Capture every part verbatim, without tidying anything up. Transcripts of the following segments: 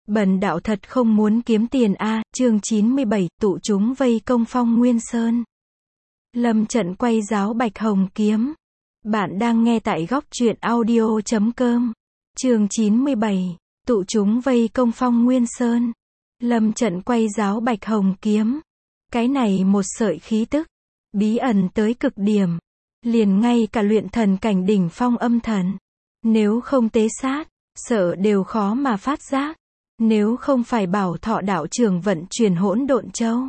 Bần đạo thật không muốn kiếm tiền a. Chương chín mươi bảy, tụ chúng vây công Phong Nguyên Sơn. Lâm trận quay giáo Bạch Hồng Kiếm. Bạn đang nghe tại góc truyện audio chấm com. Chương chín mươi bảy, tụ chúng vây công Phong Nguyên Sơn. Lâm trận quay giáo Bạch Hồng Kiếm. Cái này một sợi khí tức, bí ẩn tới cực điểm. Liền ngay cả luyện thần cảnh đỉnh phong âm thần, nếu không tế sát, sợ đều khó mà phát giác. Nếu không phải Bảo Thọ đạo trưởng vận chuyển hỗn độn châu,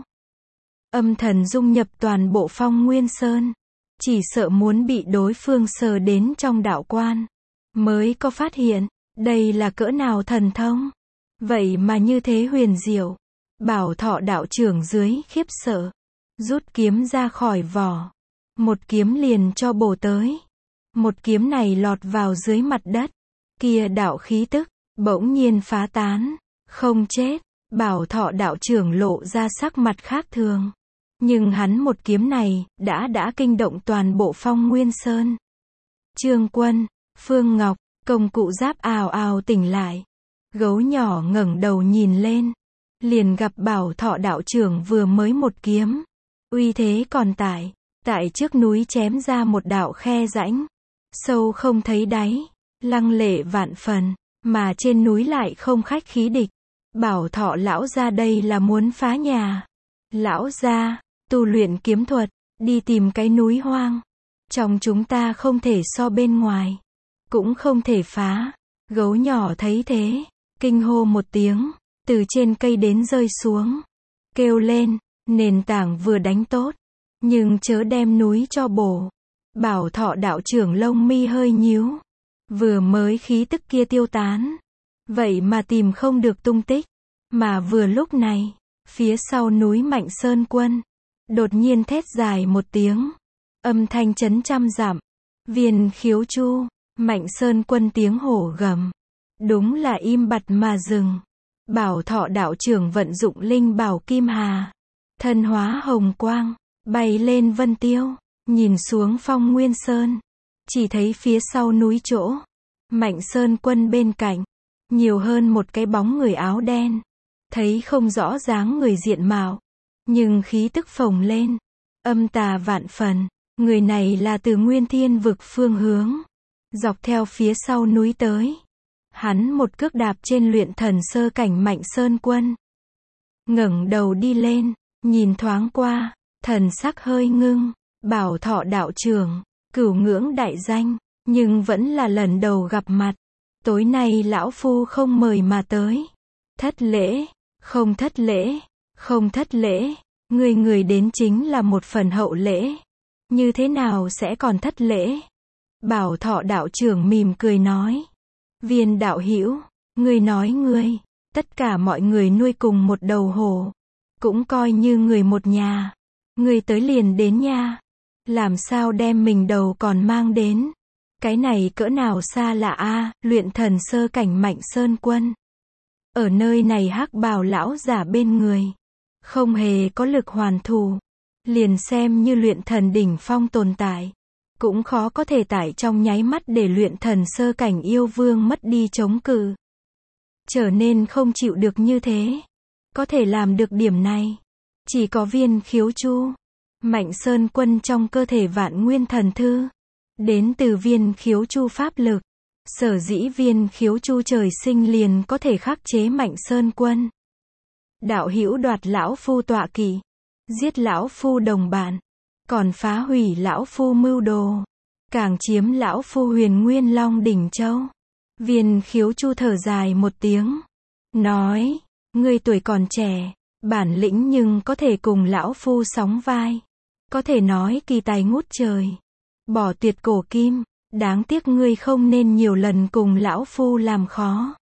âm thần dung nhập toàn bộ Phong Nguyên Sơn, chỉ sợ muốn bị đối phương sờ đến trong đạo quan, mới có phát hiện, đây là cỡ nào thần thông. Vậy mà như thế huyền diệu. Bảo Thọ đạo trưởng dưới khiếp sợ, rút kiếm ra khỏi vỏ. Một kiếm liền cho bổ tới. Một kiếm này lọt vào dưới mặt đất. Kia đạo khí tức, bỗng nhiên phá tán. Không chết. Bảo Thọ đạo trưởng lộ ra sắc mặt khác thường. Nhưng hắn một kiếm này, đã đã kinh động toàn bộ Phong Nguyên Sơn. Trương Quân, Phương Ngọc, công cụ giáp ào ào tỉnh lại. Gấu nhỏ ngẩng đầu nhìn lên. Liền gặp Bảo Thọ đạo trưởng vừa mới một kiếm. Uy thế còn tại. Tại trước núi chém ra một đạo khe rãnh. Sâu không thấy đáy. Lăng lệ vạn phần. Mà trên núi lại không khách khí địch. Bảo Thọ lão gia đây là muốn phá nhà. Lão gia, tu luyện kiếm thuật. Đi tìm cái núi hoang. Trong chúng ta không thể so bên ngoài. Cũng không thể phá. Gấu nhỏ thấy thế. Kinh hô một tiếng. Từ trên cây đến rơi xuống. Kêu lên. Nền tảng vừa đánh tốt. Nhưng chớ đem núi cho bổ. Bảo Thọ đạo trưởng lông mi hơi nhíu. Vừa mới khí tức kia tiêu tán. Vậy mà tìm không được tung tích. Mà vừa lúc này, phía sau núi Mạnh Sơn Quân, đột nhiên thét dài một tiếng. Âm thanh chấn trăm dặm. Viên Khiếu Chu, Mạnh Sơn Quân tiếng hổ gầm. Đúng là im bặt mà dừng. Bảo Thọ đạo trưởng vận dụng linh bảo Kim Hà. Thân hóa hồng quang. Bay lên vân tiêu, nhìn xuống Phong Nguyên Sơn, chỉ thấy phía sau núi chỗ, Mạnh Sơn Quân bên cạnh, nhiều hơn một cái bóng người áo đen, thấy không rõ dáng người diện mạo, nhưng khí tức phồng lên, âm tà vạn phần, người này là từ Nguyên Thiên vực phương hướng, dọc theo phía sau núi tới, hắn một cước đạp trên luyện thần sơ cảnh Mạnh Sơn Quân, ngẩng đầu đi lên, nhìn thoáng qua. Thần sắc hơi ngưng, Bảo Thọ đạo trưởng, cửu ngưỡng đại danh, nhưng vẫn là lần đầu gặp mặt. Tối nay lão phu không mời mà tới. Thất lễ, không thất lễ, không thất lễ, người người đến chính là một phần hậu lễ. Như thế nào sẽ còn thất lễ? Bảo Thọ đạo trưởng mỉm cười nói. Viên đạo hữu, ngươi nói ngươi, tất cả mọi người nuôi cùng một đầu hổ, cũng coi như người một nhà. Người tới liền đến nha. Làm sao đem mình đầu còn mang đến. Cái này cỡ nào xa lạ a. Luyện thần sơ cảnh Mạnh Sơn Quân. Ở nơi này hắc bào lão giả bên người. Không hề có lực hoàn thủ. Liền xem như luyện thần đỉnh phong tồn tại. Cũng khó có thể tải trong nháy mắt để luyện thần sơ cảnh yêu vương mất đi chống cự. Trở nên không chịu được như thế. Có thể làm được điểm này. Chỉ có Viên Khiếu Chu, Mạnh Sơn Quân trong cơ thể Vạn Nguyên Thần Thư, đến từ Viên Khiếu Chu pháp lực. Sở dĩ Viên Khiếu Chu trời sinh liền có thể khắc chế Mạnh Sơn Quân. Đạo hữu đoạt lão phu tọa kỵ, giết lão phu đồng bạn, còn phá hủy lão phu mưu đồ, càng chiếm lão phu Huyền Nguyên Long đỉnh châu. Viên Khiếu Chu thở dài một tiếng, nói: ngươi tuổi còn trẻ, bản lĩnh nhưng có thể cùng lão phu sóng vai. Có thể nói kỳ tài ngút trời. Bỏ tuyệt cổ kim, đáng tiếc ngươi không nên nhiều lần cùng lão phu làm khó.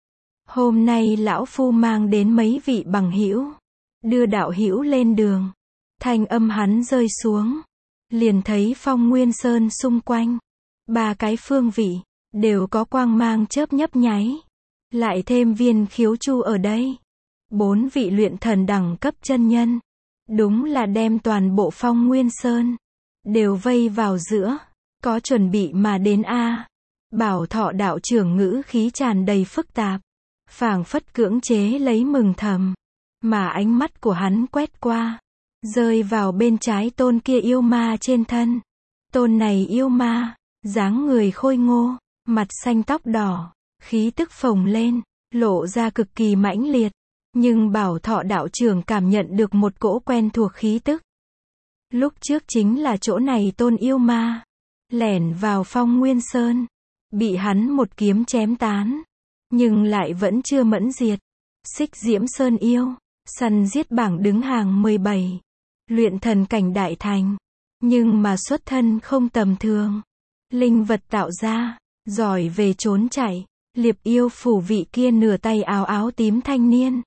Hôm nay lão phu mang đến mấy vị bằng hữu, đưa đạo hữu lên đường. Thanh âm hắn rơi xuống, liền thấy Phong Nguyên Sơn xung quanh, ba cái phương vị, đều có quang mang chớp nhấp nháy. Lại thêm Viên Khiếu Chu ở đây. Bốn vị luyện thần đẳng cấp chân nhân. Đúng là đem toàn bộ Phong Nguyên Sơn đều vây vào giữa. Có chuẩn bị mà đến a. Bảo Thọ đạo trưởng ngữ khí tràn đầy phức tạp. phảng phất cưỡng chế lấy mừng thầm. Mà ánh mắt của hắn quét qua, rơi vào bên trái tôn kia yêu ma trên thân. Tôn này yêu ma, dáng người khôi ngô, mặt xanh tóc đỏ, khí tức phồng lên, lộ ra cực kỳ mãnh liệt. Nhưng Bảo Thọ đạo trưởng cảm nhận được một cỗ quen thuộc khí tức. Lúc trước chính là chỗ này tôn yêu ma, lẻn vào Phong Nguyên Sơn, bị hắn một kiếm chém tán, nhưng lại vẫn chưa mẫn diệt. Xích Diễm Sơn yêu, săn giết bảng đứng hàng mười bảy, luyện thần cảnh đại thành, nhưng mà xuất thân không tầm thường. Linh vật tạo ra, giỏi về trốn chạy, liệp yêu phủ vị kia nửa tay áo áo tím thanh niên.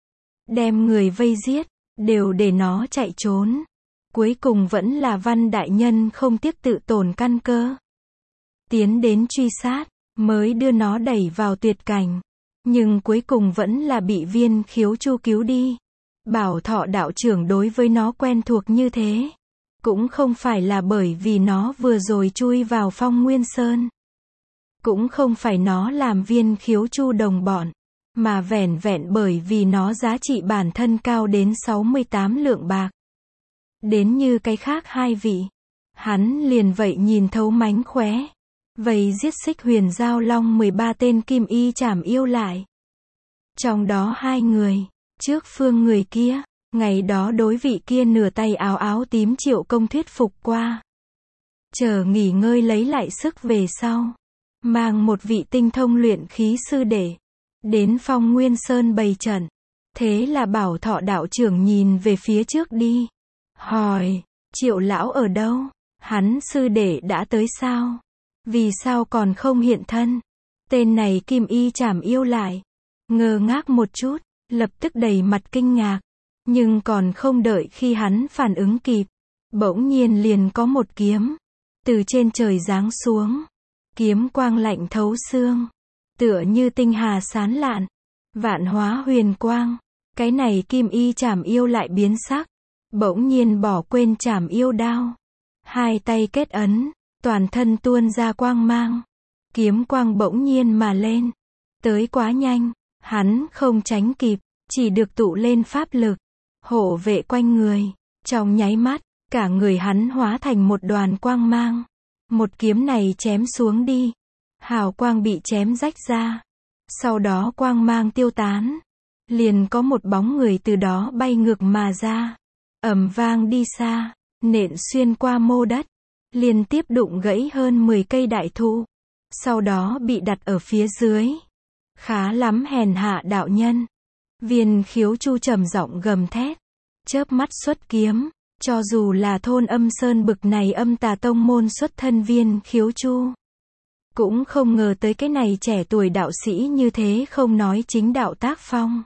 Đem người vây giết, đều để nó chạy trốn. Cuối cùng vẫn là Văn đại nhân không tiếc tự tổn căn cơ, tiến đến truy sát, mới đưa nó đẩy vào tuyệt cảnh. Nhưng cuối cùng vẫn là bị Viên Khiếu Chu cứu đi. Bảo Thọ đạo trưởng đối với nó quen thuộc như thế, cũng không phải là bởi vì nó vừa rồi chui vào Phong Nguyên Sơn, cũng không phải nó làm Viên Khiếu Chu đồng bọn, mà vẻn vẹn bởi vì nó giá trị bản thân cao đến sáu mươi tám lượng bạc. Đến như cái khác hai vị, hắn liền vậy nhìn thấu mánh khóe, vậy giết Xích Huyền Giao Long mười ba tên kim y trảm yêu lại. Trong đó hai người, trước phương người kia, ngày đó đối vị kia nửa tay áo áo tím Triệu Công thuyết phục qua. Chờ nghỉ ngơi lấy lại sức về sau, mang một vị tinh thông luyện khí sư đệ đến Phong Nguyên Sơn bày trận. Thế là Bảo Thọ đạo trưởng nhìn về phía trước đi, hỏi, Triệu lão ở đâu? Hắn sư đệ đã tới sao? Vì sao còn không hiện thân? Tên này kim y trảm yêu lại, ngơ ngác một chút, lập tức đầy mặt kinh ngạc. Nhưng còn không đợi khi hắn phản ứng kịp, bỗng nhiên liền có một kiếm từ trên trời giáng xuống. Kiếm quang lạnh thấu xương, tựa như tinh hà sáng lạn, vạn hóa huyền quang. Cái này kim y trảm yêu lại biến sắc, bỗng nhiên bỏ quên trảm yêu đao, hai tay kết ấn, toàn thân tuôn ra quang mang. Kiếm quang bỗng nhiên mà lên, tới quá nhanh, hắn không tránh kịp, chỉ được tụ lên pháp lực, hộ vệ quanh người. Trong nháy mắt, cả người hắn hóa thành một đoàn quang mang. Một kiếm này chém xuống đi, hào quang bị chém rách ra, sau đó quang mang tiêu tán, liền có một bóng người từ đó bay ngược mà ra, ầm vang đi xa, nện xuyên qua mô đất, liên tiếp đụng gãy hơn mười cây đại thụ, sau đó bị đặt ở phía dưới. Khá lắm hèn hạ đạo nhân. Viên Khiếu Chu trầm giọng gầm thét, chớp mắt xuất kiếm. Cho dù là thôn Âm Sơn bực này âm tà tông môn xuất thân Viên Khiếu Chu, cũng không ngờ tới cái này trẻ tuổi đạo sĩ như thế không nói chính đạo tác phong.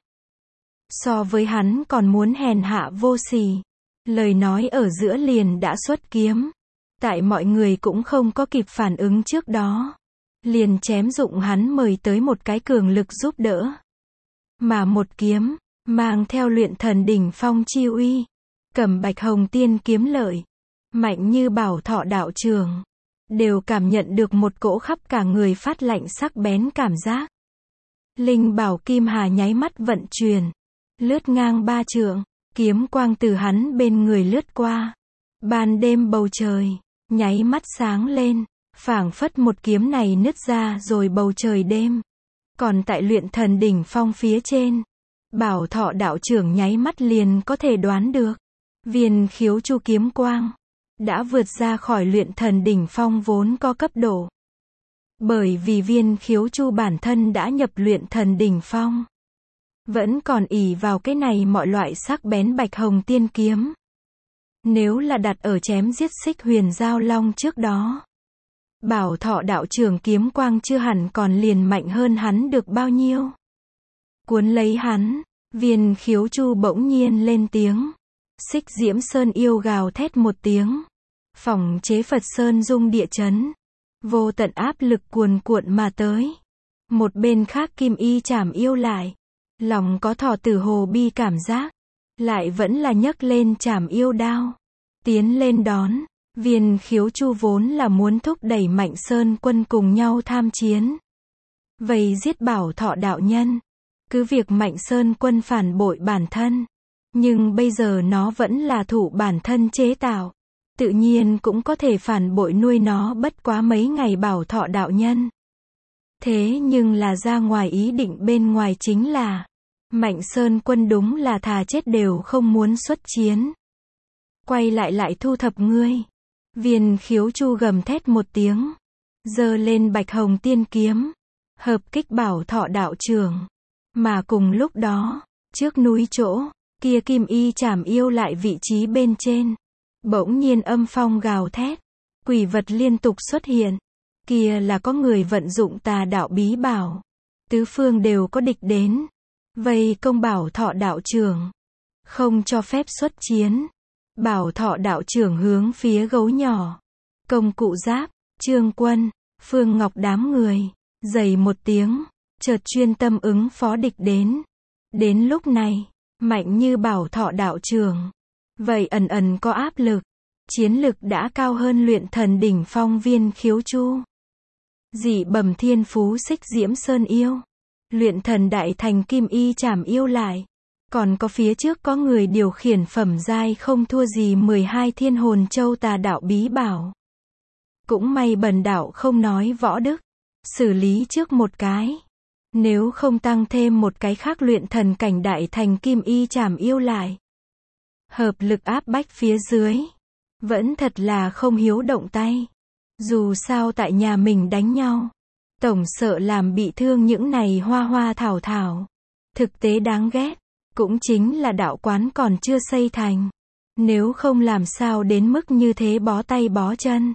So với hắn còn muốn hèn hạ vô sỉ. Lời nói ở giữa liền đã xuất kiếm. Tại mọi người cũng không có kịp phản ứng trước đó, liền chém dụng hắn mời tới một cái cường lực giúp đỡ. Mà một kiếm, mang theo luyện thần đỉnh phong chi uy, cầm Bạch Hồng Tiên kiếm lợi, mạnh như Bảo Thọ đạo trưởng, đều cảm nhận được một cỗ khắp cả người phát lạnh sắc bén cảm giác. Linh bảo kim hà nháy mắt vận chuyển, lướt ngang ba trượng, kiếm quang từ hắn bên người lướt qua. Ban đêm bầu trời, nháy mắt sáng lên, phảng phất một kiếm này nứt ra rồi bầu trời đêm. Còn tại luyện thần đỉnh phong phía trên, Bảo Thọ đạo trưởng nháy mắt liền có thể đoán được. Viên Khiếu Chu kiếm quang đã vượt ra khỏi luyện thần đỉnh phong vốn có cấp độ. Bởi vì Viên Khiếu Chu bản thân đã nhập luyện thần đỉnh phong, vẫn còn ỷ vào cái này mọi loại sắc bén Bạch Hồng Tiên kiếm. Nếu là đặt ở chém giết Xích Huyền Giao Long trước đó, Bảo Thọ đạo trưởng kiếm quang chưa hẳn còn liền mạnh hơn hắn được bao nhiêu. Cuốn lấy hắn, Viên Khiếu Chu bỗng nhiên lên tiếng. Xích Diễm Sơn yêu gào thét một tiếng, phòng chế Phật Sơn rung địa chấn, vô tận áp lực cuồn cuộn mà tới. Một bên khác kim y trảm yêu lại, lòng có thọ tử hồ bi cảm giác, lại vẫn là nhấc lên trảm yêu đao, tiến lên đón. Viên Khiếu Chu vốn là muốn thúc đẩy Mạnh Sơn quân cùng nhau tham chiến, vây giết Bảo Thọ đạo nhân, Cứ việc Mạnh Sơn Quân phản bội bản thân, nhưng bây giờ nó vẫn là thủ bản thân chế tạo. Tự nhiên cũng có thể phản bội nuôi nó bất quá mấy ngày Bảo Thọ đạo nhân. Thế nhưng là ra ngoài ý định bên ngoài chính là, Mạnh Sơn Quân đúng là thà chết đều không muốn xuất chiến. Quay lại lại thu thập ngươi. Viên Khiếu Chu gầm thét một tiếng, giơ lên Bạch Hồng Tiên kiếm, hợp kích Bảo Thọ đạo trưởng. Mà cùng lúc đó, trước núi chỗ, kia Kim Y Trảm Yêu lại vị trí bên trên. Bỗng nhiên âm phong gào thét, quỷ vật liên tục xuất hiện. Kia là có người vận dụng tà đạo bí bảo. Tứ phương đều có địch đến. Vây công Bảo Thọ đạo trưởng. Không cho phép xuất chiến. Bảo Thọ đạo trưởng hướng phía gấu nhỏ. Công cụ giáp, Trương Quân, Phương Ngọc đám người. Dày một tiếng, chợt chuyên tâm ứng phó địch đến. Đến lúc này, mạnh như Bảo Thọ đạo trưởng. Vậy ẩn ẩn có áp lực. Chiến lực đã cao hơn luyện thần đỉnh phong Viên Khiếu Chu. Dị bẩm thiên phú Xích Diễm Sơn Yêu. Luyện thần đại thành Kim Y Trảm Yêu lại. Còn có phía trước có người điều khiển phẩm giai không thua gì mười hai thiên hồn châu tà đạo bí bảo. Cũng may bần đạo không nói võ đức. Xử lý trước một cái. Nếu không tăng thêm một cái khác luyện thần cảnh đại thành Kim Y Trảm Yêu lại. Hợp lực áp bách phía dưới. Vẫn thật là không hiếu động tay. Dù sao tại nhà mình đánh nhau. Tổng sợ làm bị thương những này hoa hoa thảo thảo. Thực tế đáng ghét. Cũng chính là đạo quán còn chưa xây thành. Nếu không làm sao đến mức như thế bó tay bó chân.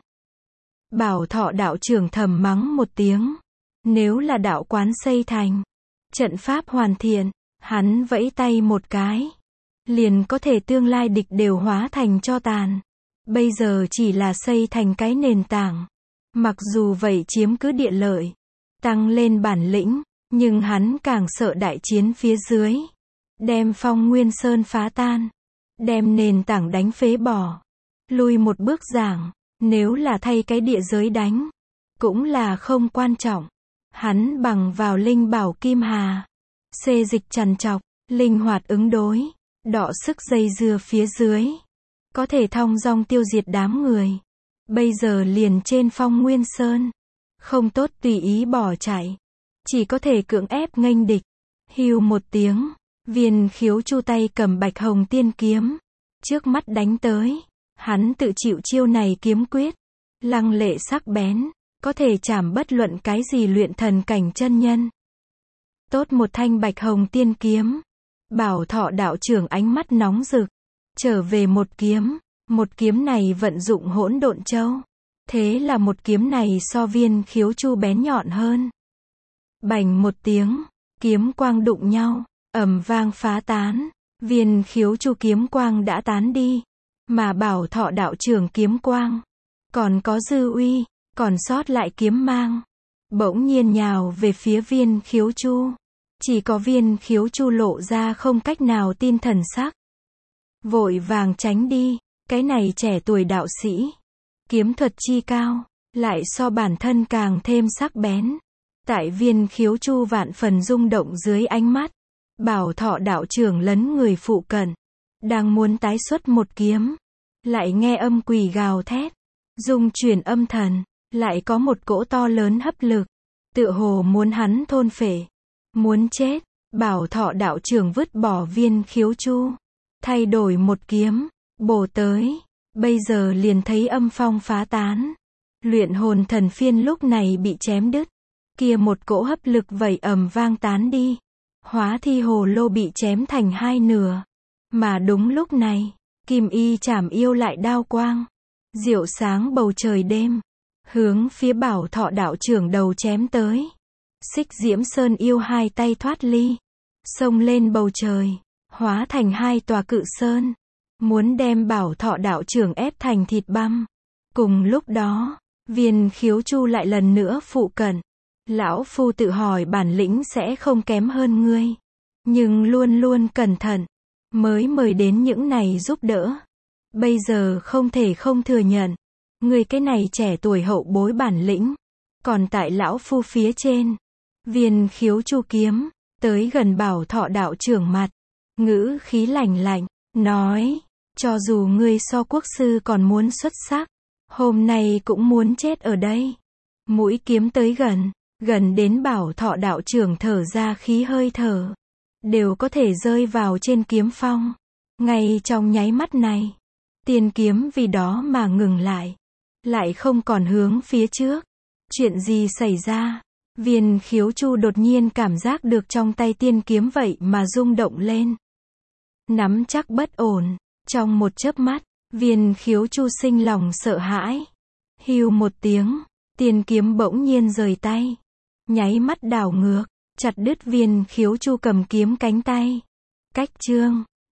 Bảo Thọ đạo trưởng thầm mắng một tiếng. Nếu là đạo quán xây thành. Trận pháp hoàn thiện. Hắn vẫy tay một cái. Liền có thể tương lai địch đều hóa thành tro tàn. Bây giờ chỉ là xây thành cái nền tảng. Mặc dù vậy chiếm cứ địa lợi. Tăng lên bản lĩnh. Nhưng hắn càng sợ đại chiến phía dưới. Đem Phong Nguyên Sơn phá tan. Đem nền tảng đánh phế bỏ. Lui một bước giảng. Nếu là thay cái địa giới đánh. Cũng là không quan trọng. Hắn bằng vào linh bảo Kim Hà. Xê dịch trằn trọc. Linh hoạt ứng đối. Đọ sức dây dưa phía dưới. Có thể thong dong tiêu diệt đám người. Bây giờ liền trên Phong Nguyên Sơn. Không tốt tùy ý bỏ chạy. Chỉ có thể cưỡng ép nghênh địch. Hưu một tiếng. Viên Khiếu Chu tay cầm Bạch Hồng Tiên kiếm. Trước mắt đánh tới. Hắn tự chịu chiêu này kiếm quyết. Lăng lệ sắc bén. Có thể chảm bất luận cái gì luyện thần cảnh chân nhân. Tốt một thanh Bạch Hồng Tiên kiếm. Bảo Thọ đạo trưởng ánh mắt nóng rực. Trở về một kiếm. Một kiếm này vận dụng hỗn độn châu. Thế là một kiếm này so Viên Khiếu Chu bén nhọn hơn. Bành một tiếng. Kiếm quang đụng nhau. Ầm vang phá tán. Viên Khiếu Chu kiếm quang đã tán đi. Mà Bảo Thọ đạo trưởng kiếm quang. Còn có dư uy. Còn sót lại kiếm mang. Bỗng nhiên nhào về phía Viên Khiếu Chu. Chỉ có Viên Khiếu Chu lộ ra không cách nào tin thần sắc. Vội vàng tránh đi. Cái này trẻ tuổi đạo sĩ. Kiếm thuật chi cao. Lại so bản thân càng thêm sắc bén. Tại Viên Khiếu Chu vạn phần rung động dưới ánh mắt. Bảo Thọ đạo trưởng lấn người phụ cận. Đang muốn tái xuất một kiếm. Lại nghe âm quỷ gào thét. Dung chuyển âm thần. Lại có một cỗ to lớn hấp lực. Tựa hồ muốn hắn thôn phệ. Muốn chết. Bảo Thọ đạo trưởng vứt bỏ Viên Khiếu Chu. Thay đổi một kiếm. Bổ tới. Bây giờ liền thấy âm phong phá tán. Luyện hồn thần phiên lúc này bị chém đứt. Kia một cỗ hấp lực vẩy ầm vang tán đi. Hóa thi hồ lô bị chém thành hai nửa. Mà đúng lúc này. Kim Y Trảm Yêu lại đao quang. Diệu sáng bầu trời đêm. Hướng phía Bảo Thọ đạo trưởng đầu chém tới. Xích Diễm Sơn Yêu hai tay thoát ly. Xông lên bầu trời. Hóa thành hai tòa cự sơn. Muốn đem Bảo Thọ đạo trưởng ép thành thịt băm. Cùng lúc đó. Viên Khiếu Chu lại lần nữa phụ cận. Lão phu tự hỏi bản lĩnh sẽ không kém hơn ngươi. Nhưng luôn luôn cẩn thận. Mới mời đến những này giúp đỡ. Bây giờ không thể không thừa nhận. Ngươi cái này trẻ tuổi hậu bối bản lĩnh. Còn tại lão phu phía trên. Viên Khiếu Chu kiếm. tới gần Bảo Thọ đạo trưởng mặt, ngữ khí lạnh lạnh, nói, cho dù ngươi so quốc sư còn muốn xuất sắc, hôm nay cũng muốn chết ở đây. Mũi kiếm tới gần, gần đến Bảo Thọ đạo trưởng thở ra khí hơi thở, đều có thể rơi vào trên kiếm phong. Ngay trong nháy mắt này, tiên kiếm vì đó mà ngừng lại, lại không còn hướng phía trước. Chuyện gì xảy ra? Viên Khiếu Chu đột nhiên cảm giác được trong tay tiên kiếm vậy mà rung động lên. Nắm chắc bất ổn, trong một chớp mắt, Viên Khiếu Chu sinh lòng sợ hãi. Hưu một tiếng, tiên kiếm bỗng nhiên rời tay, nháy mắt đảo ngược, chặt đứt Viên Khiếu Chu cầm kiếm cánh tay. Cách chương